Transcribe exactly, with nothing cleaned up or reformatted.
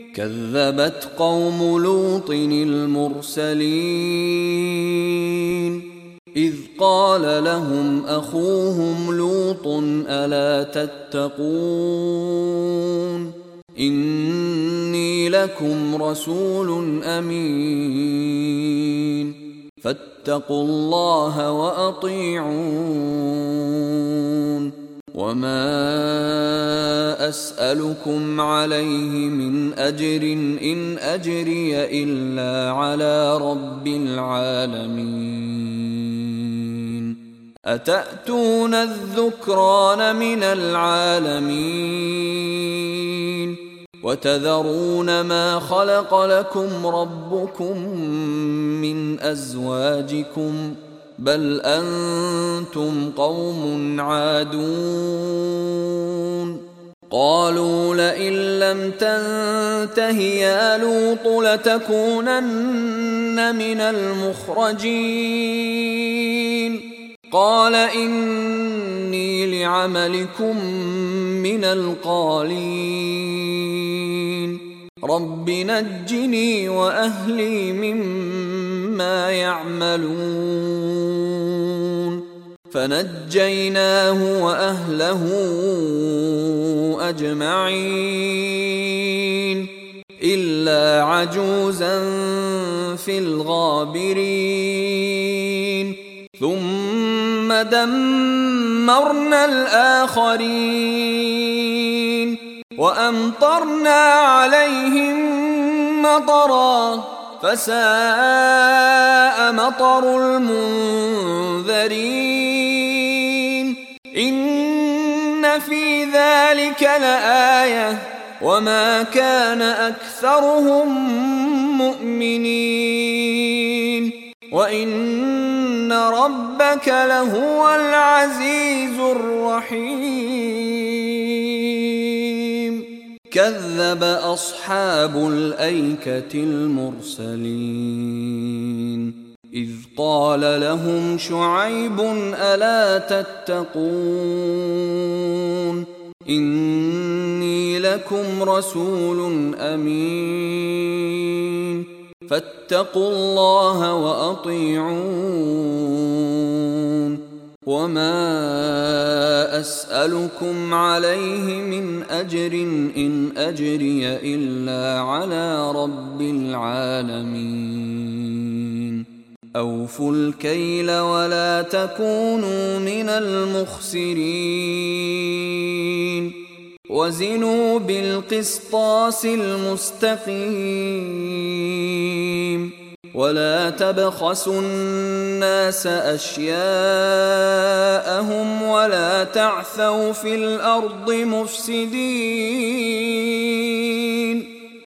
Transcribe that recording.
كذبت قوم لوط المرسلين إذ قال لهم أخوهم لوط ألا تتقون إني لكم رسول أمين فاتقوا الله وأطيعون وما أسألكم عليه من أجر إن أجري إلا على رب العالمين أتأتون الذكران من العالمين وتذرون ما خلق لكم ربكم من أزواجكم بل أنتم قوم عادون قالوا لئن لم تنته يا لوط لتكونن من المخرجين قال إني لعملكم من القالين رب نجني وأهلي مما يعملون فنجيناه وأهله أجمعين إلا عجوزا في الغابرين ثم دمرنا الآخرين وأمطرنا عليهم مطرا فساء مطر المنذرين إن في ذلك لآية وما كان أكثرهم مؤمنين وإن ربك لهو العزيز الرحيم كذب أصحاب الأيكة المرسلين إذ قال لهم شعيب ألا تتقون إني لكم رسول أمين فاتقوا الله وأطيعون وما أسألكم عليه من أجر إن أجري إلا على رب العالمين أوفوا الكيل ولا تكونوا من المخسرين وزنوا بالقسطاس المستقيم ولا تبخسوا الناس أشياءهم ولا تعثوا في الأرض مفسدين